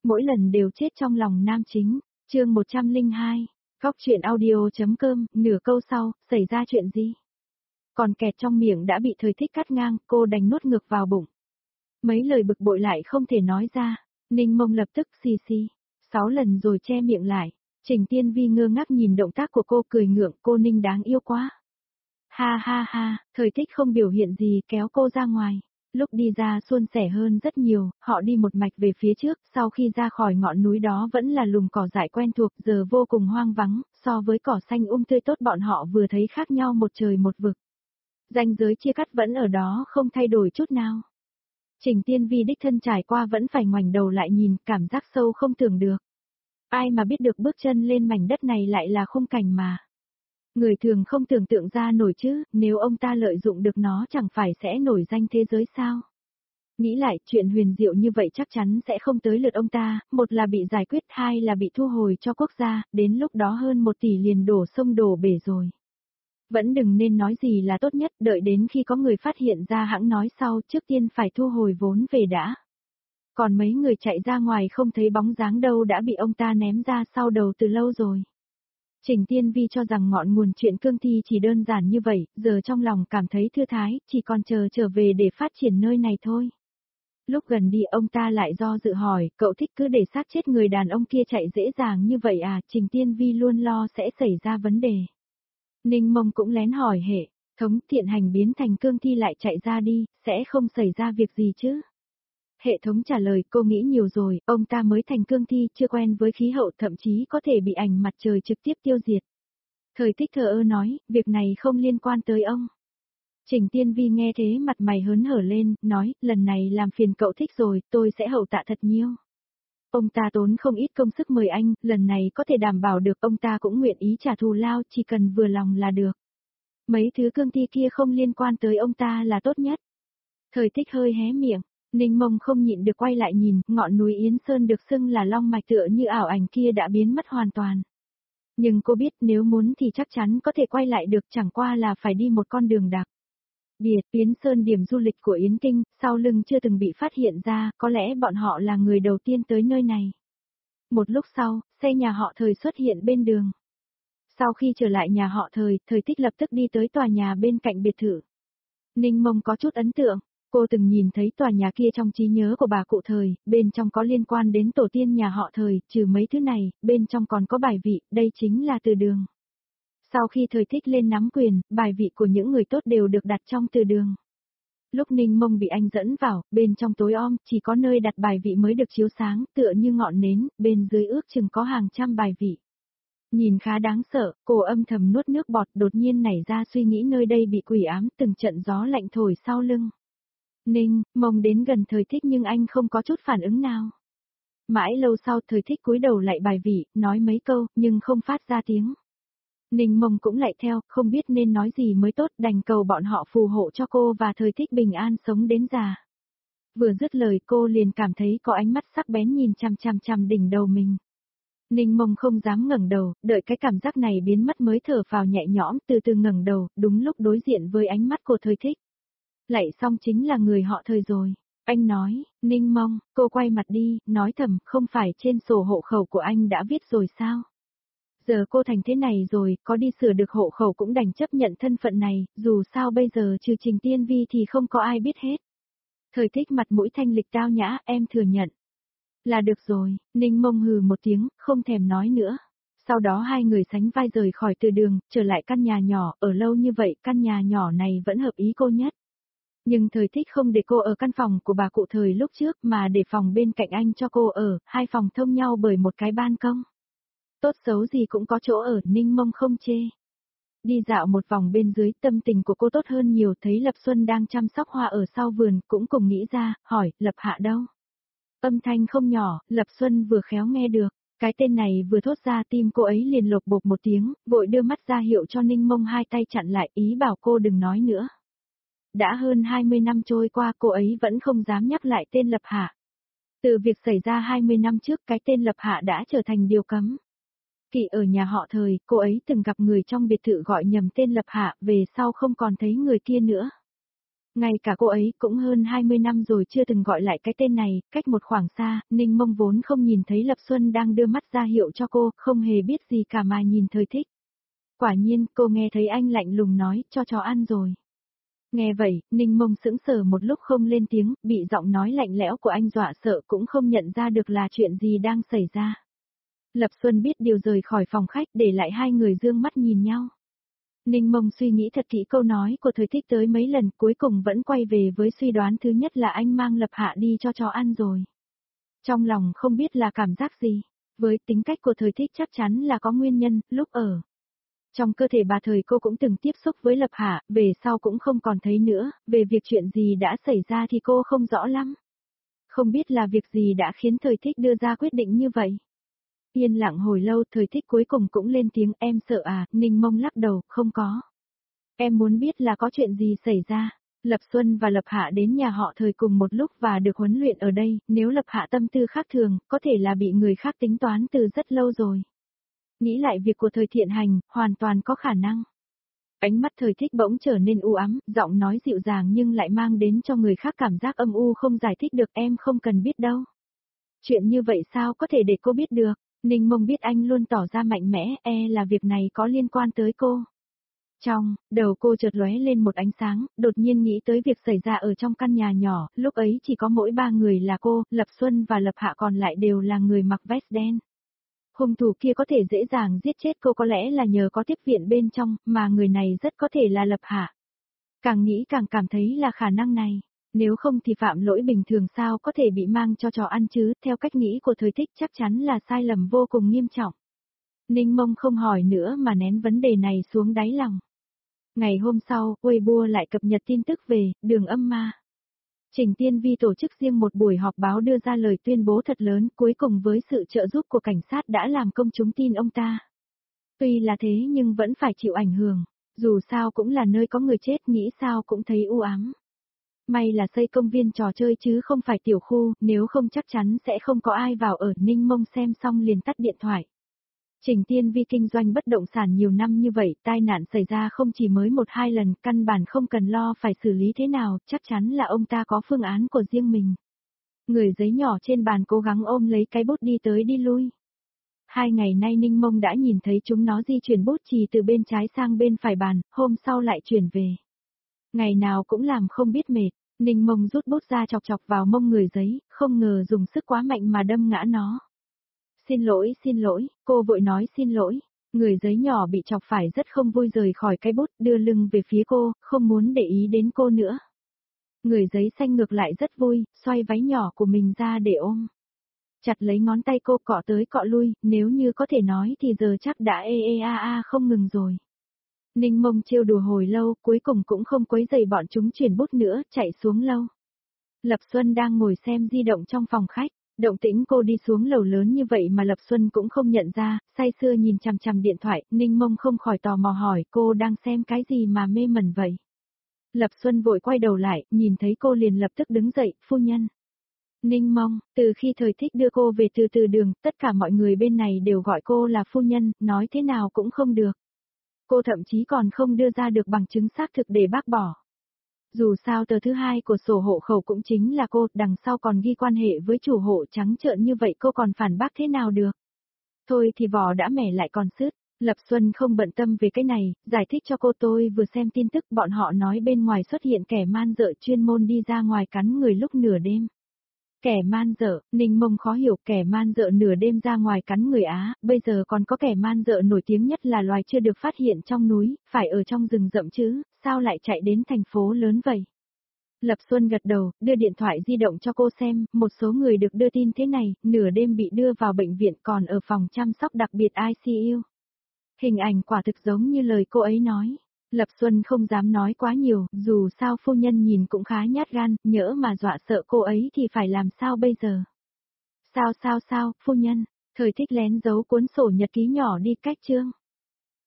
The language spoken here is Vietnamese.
mỗi lần đều chết trong lòng nam chính. Chương 102. Góc truyện audio.com, nửa câu sau, xảy ra chuyện gì? Còn kẹt trong miệng đã bị Thời Thích cắt ngang, cô đành nuốt ngược vào bụng. Mấy lời bực bội lại không thể nói ra, Ninh Mông lập tức xì xì, 6 lần rồi che miệng lại. Trình Tiên Vi ngơ ngác nhìn động tác của cô cười ngượng, cô Ninh đáng yêu quá. Ha ha ha, Thời Thích không biểu hiện gì kéo cô ra ngoài. Lúc đi ra suôn sẻ hơn rất nhiều, họ đi một mạch về phía trước, sau khi ra khỏi ngọn núi đó vẫn là lùm cỏ dại quen thuộc, giờ vô cùng hoang vắng, so với cỏ xanh tươi tốt bọn họ vừa thấy khác nhau một trời một vực. Ranh giới chia cắt vẫn ở đó không thay đổi chút nào. Trình Tiên Vi đích thân trải qua vẫn phải ngoảnh đầu lại nhìn, cảm giác sâu không tưởng được. Ai mà biết được bước chân lên mảnh đất này lại là khung cảnh mà người thường không tưởng tượng ra nổi chứ, nếu ông ta lợi dụng được nó chẳng phải sẽ nổi danh thế giới sao? Nghĩ lại, chuyện huyền diệu như vậy chắc chắn sẽ không tới lượt ông ta, một là bị giải quyết, hai là bị thu hồi cho quốc gia, đến lúc đó hơn 1 tỷ liền đổ sông đổ bể rồi. Vẫn đừng nên nói gì là tốt nhất, đợi đến khi có người phát hiện ra hãng nói sau, trước tiên phải thu hồi vốn về đã. Còn mấy người chạy ra ngoài không thấy bóng dáng đâu đã bị ông ta ném ra sau đầu từ lâu rồi. Trình Tiên Vi cho rằng ngọn nguồn chuyện cương thi chỉ đơn giản như vậy, giờ trong lòng cảm thấy thư thái, chỉ còn chờ trở về để phát triển nơi này thôi. Lúc gần đi ông ta lại do dự hỏi, cậu thích cứ để xác chết người đàn ông kia chạy dễ dàng như vậy à? Trình Tiên Vi luôn lo sẽ xảy ra vấn đề. Ninh Mông cũng lén hỏi hệ, thống Thiện Hành biến thành cương thi lại chạy ra đi, sẽ không xảy ra việc gì chứ? Hệ thống trả lời, cô nghĩ nhiều rồi, ông ta mới thành cương thi, chưa quen với khí hậu, thậm chí có thể bị ảnh mặt trời trực tiếp tiêu diệt. Thời Thích thờ ơ nói, việc này không liên quan tới ông. Trình Tiên Vi nghe thế mặt mày hớn hở lên, nói, lần này làm phiền cậu Thích rồi, tôi sẽ hậu tạ thật nhiều. Ông ta tốn không ít công sức mời anh, lần này có thể đảm bảo được ông ta cũng nguyện ý trả thù lao, chỉ cần vừa lòng là được. Mấy thứ cương thi kia không liên quan tới ông ta là tốt nhất. Thời Thích hơi hé miệng. Ninh Mông không nhịn được quay lại nhìn, ngọn núi Yến Sơn được xưng là long mạch tựa như ảo ảnh kia đã biến mất hoàn toàn. Nhưng cô biết nếu muốn thì chắc chắn có thể quay lại được, chẳng qua là phải đi một con đường đặc biệt. Yến Sơn điểm du lịch của Yến Kinh, sau lưng chưa từng bị phát hiện ra, có lẽ bọn họ là người đầu tiên tới nơi này. Một lúc sau, xe nhà họ Thời xuất hiện bên đường. Sau khi trở lại nhà họ Thời, Thời Thích lập tức đi tới tòa nhà bên cạnh biệt thự. Ninh Mông có chút ấn tượng. Cô từng nhìn thấy tòa nhà kia trong trí nhớ của bà cụ Thời, bên trong có liên quan đến tổ tiên nhà họ Thời, trừ mấy thứ này, bên trong còn có bài vị, đây chính là từ đường. Sau khi Thời Thích lên nắm quyền, bài vị của những người tốt đều được đặt trong từ đường. Lúc Ninh Mông bị anh dẫn vào, bên trong tối om, chỉ có nơi đặt bài vị mới được chiếu sáng, tựa như ngọn nến, bên dưới ước chừng có hàng trăm bài vị. Nhìn khá đáng sợ, cô âm thầm nuốt nước bọt, đột nhiên nảy ra suy nghĩ nơi đây bị quỷ ám, từng trận gió lạnh thổi sau lưng. Ninh Mông đến gần Thời Thích nhưng anh không có chút phản ứng nào. Mãi lâu sau Thời Thích cúi đầu lại bài vị, nói mấy câu, nhưng không phát ra tiếng. Ninh Mông cũng lại theo, không biết nên nói gì mới tốt, đành cầu bọn họ phù hộ cho cô và Thời Thích bình an sống đến già. Vừa dứt lời cô liền cảm thấy có ánh mắt sắc bén nhìn chằm chằm chằm đỉnh đầu mình. Ninh Mông không dám ngẩng đầu, đợi cái cảm giác này biến mất mới thở phào nhẹ nhõm, từ từ ngẩng đầu, đúng lúc đối diện với ánh mắt của Thời Thích. Lại xong chính là người họ Thời rồi. Anh nói, Ninh Mông, cô quay mặt đi, nói thầm, không phải trên sổ hộ khẩu của anh đã viết rồi sao? Giờ cô thành thế này rồi, có đi sửa được hộ khẩu cũng đành chấp nhận thân phận này, dù sao bây giờ trừ Trình Tiên Vi thì không có ai biết hết. Thời Thích mặt mũi thanh lịch tao nhã, em thừa nhận. Là được rồi, Ninh Mông hừ một tiếng, không thèm nói nữa. Sau đó hai người sánh vai rời khỏi từ đường, trở lại căn nhà nhỏ, ở lâu như vậy, căn nhà nhỏ này vẫn hợp ý cô nhất. Nhưng Thời Thích không để cô ở căn phòng của bà cụ Thời lúc trước mà để phòng bên cạnh anh cho cô ở, hai phòng thông nhau bởi một cái ban công. Tốt xấu gì cũng có chỗ ở, Ninh Mông không chê. Đi dạo một vòng bên dưới, tâm tình của cô tốt hơn nhiều, thấy Lập Xuân đang chăm sóc hoa ở sau vườn, cũng cùng nghĩ ra, hỏi, Lập Hạ đâu? Âm thanh không nhỏ, Lập Xuân vừa khéo nghe được, cái tên này vừa thốt ra tim cô ấy liền lột bột một tiếng, vội đưa mắt ra hiệu cho Ninh Mông hai tay chặn lại, ý bảo cô đừng nói nữa. Đã hơn 20 năm trôi qua cô ấy vẫn không dám nhắc lại tên Lập Hạ. Từ việc xảy ra 20 năm trước cái tên Lập Hạ đã trở thành điều cấm. Kỳ ở nhà họ Thời, cô ấy từng gặp người trong biệt thự gọi nhầm tên Lập Hạ, về sau không còn thấy người kia nữa. Ngay cả cô ấy cũng hơn 20 năm rồi chưa từng gọi lại cái tên này, cách một khoảng xa, Ninh Mông vốn không nhìn thấy Lập Xuân đang đưa mắt ra hiệu cho cô, không hề biết gì cả mà nhìn Thời Thích. Quả nhiên, cô nghe thấy anh lạnh lùng nói, cho chó ăn rồi. Nghe vậy, Ninh Mông sững sờ một lúc không lên tiếng, bị giọng nói lạnh lẽo của anh dọa sợ cũng không nhận ra được là chuyện gì đang xảy ra. Lập Xuân biết điều rời khỏi phòng khách để lại hai người dương mắt nhìn nhau. Ninh Mông suy nghĩ thật kỹ câu nói của Thời Thích tới mấy lần cuối cùng vẫn quay về với suy đoán thứ nhất là anh mang Lập Hạ đi cho chó ăn rồi. Trong lòng không biết là cảm giác gì, với tính cách của Thời Thích chắc chắn là có nguyên nhân, lúc ở trong cơ thể bà Thời cô cũng từng tiếp xúc với Lập Hạ, về sau cũng không còn thấy nữa, về việc chuyện gì đã xảy ra thì cô không rõ lắm. Không biết là việc gì đã khiến Thời Thích đưa ra quyết định như vậy. Yên lặng hồi lâu Thời Thích cuối cùng cũng lên tiếng em sợ à, Ninh Mông lắc đầu, không có. Em muốn biết là có chuyện gì xảy ra. Lập Xuân và Lập Hạ đến nhà họ Thời cùng một lúc và được huấn luyện ở đây, nếu Lập Hạ tâm tư khác thường, có thể là bị người khác tính toán từ rất lâu rồi. Nghĩ lại việc của Thời Thiện Hành, hoàn toàn có khả năng. Ánh mắt Thời Thích bỗng trở nên u ám, giọng nói dịu dàng nhưng lại mang đến cho người khác cảm giác âm u không giải thích được em không cần biết đâu. Chuyện như vậy sao có thể để cô biết được, Ninh Mông biết anh luôn tỏ ra mạnh mẽ, là việc này có liên quan tới cô. Trong đầu cô chợt lóe lên một ánh sáng, đột nhiên nghĩ tới việc xảy ra ở trong căn nhà nhỏ, lúc ấy chỉ có mỗi ba người là cô, Lập Xuân và Lập Hạ còn lại đều là người mặc vest đen. Hung thủ kia có thể dễ dàng giết chết cô có lẽ là nhờ có tiếp viện bên trong, mà người này rất có thể là Lập Hạ. Càng nghĩ càng cảm thấy là khả năng này, nếu không thì phạm lỗi bình thường sao có thể bị mang cho chó ăn chứ, theo cách nghĩ của Thời Thích chắc chắn là sai lầm vô cùng nghiêm trọng. Ninh Mông không hỏi nữa mà nén vấn đề này xuống đáy lòng. Ngày hôm sau, Weibo lại cập nhật tin tức về Đường Âm Ma. Trình Tiên Vi tổ chức riêng một buổi họp báo đưa ra lời tuyên bố thật lớn, cuối cùng với sự trợ giúp của cảnh sát đã làm công chúng tin ông ta. Tuy là thế nhưng vẫn phải chịu ảnh hưởng, dù sao cũng là nơi có người chết, nghĩ sao cũng thấy u ám. May là xây công viên trò chơi chứ không phải tiểu khu, nếu không chắc chắn sẽ không có ai vào ở. Ninh Mông xem xong liền tắt điện thoại. Trình Tiên Vi kinh doanh bất động sản nhiều năm như vậy, tai nạn xảy ra không chỉ mới một hai lần, căn bản không cần lo phải xử lý thế nào, chắc chắn là ông ta có phương án của riêng mình. Người giấy nhỏ trên bàn cố gắng ôm lấy cái bút đi tới đi lui. 2 ngày nay Ninh Mông đã nhìn thấy chúng nó di chuyển bút chì từ bên trái sang bên phải bàn, hôm sau lại chuyển về. Ngày nào cũng làm không biết mệt, Ninh Mông rút bút ra chọc chọc vào mông người giấy, không ngờ dùng sức quá mạnh mà đâm ngã nó. Xin lỗi, cô vội nói xin lỗi. Người giấy nhỏ bị chọc phải rất không vui rời khỏi cái bút, đưa lưng về phía cô, không muốn để ý đến cô nữa. Người giấy xanh ngược lại rất vui, xoay váy nhỏ của mình ra để ôm. Chặt lấy ngón tay cô cọ tới cọ lui, nếu như có thể nói thì giờ chắc đã không ngừng rồi. Ninh Mông trêu đùa hồi lâu, cuối cùng cũng không quấy rầy bọn chúng chuyển bút nữa, chạy xuống lâu. Lập Xuân đang ngồi xem di động trong phòng khách. Động tĩnh cô đi xuống lầu lớn như vậy mà Lập Xuân cũng không nhận ra, say sưa nhìn chằm chằm điện thoại, Ninh Mông không khỏi tò mò hỏi cô đang xem cái gì mà mê mẩn vậy. Lập Xuân vội quay đầu lại, nhìn thấy cô liền lập tức đứng dậy, phu nhân. Ninh Mông, từ khi Thời Thích đưa cô về từ đường, tất cả mọi người bên này đều gọi cô là phu nhân, nói thế nào cũng không được. Cô thậm chí còn không đưa ra được bằng chứng xác thực để bác bỏ. Dù sao tờ thứ hai của sổ hộ khẩu cũng chính là cô, đằng sau còn ghi quan hệ với chủ hộ trắng trợn như vậy cô còn phản bác thế nào được. Thôi thì vỏ đã mẻ lại còn sứt, Lập Xuân không bận tâm về cái này, giải thích cho cô tôi vừa xem tin tức bọn họ nói bên ngoài xuất hiện kẻ man dợ chuyên môn đi ra ngoài cắn người lúc nửa đêm. Kẻ man dợ, Ninh Mông khó hiểu kẻ man dợ nửa đêm ra ngoài cắn người Á, bây giờ còn có kẻ man dợ nổi tiếng nhất là loài chưa được phát hiện trong núi, phải ở trong rừng rậm chứ, sao lại chạy đến thành phố lớn vậy? Lập Xuân gật đầu, đưa điện thoại di động cho cô xem, một số người được đưa tin thế này, nửa đêm bị đưa vào bệnh viện còn ở phòng chăm sóc đặc biệt ICU. Hình ảnh quả thực giống như lời cô ấy nói. Lập Xuân không dám nói quá nhiều, dù sao phu nhân nhìn cũng khá nhát gan, nhỡ mà dọa sợ cô ấy thì phải làm sao bây giờ? Sao, phu nhân, Thời Thích lén giấu cuốn sổ nhật ký nhỏ đi cách chương.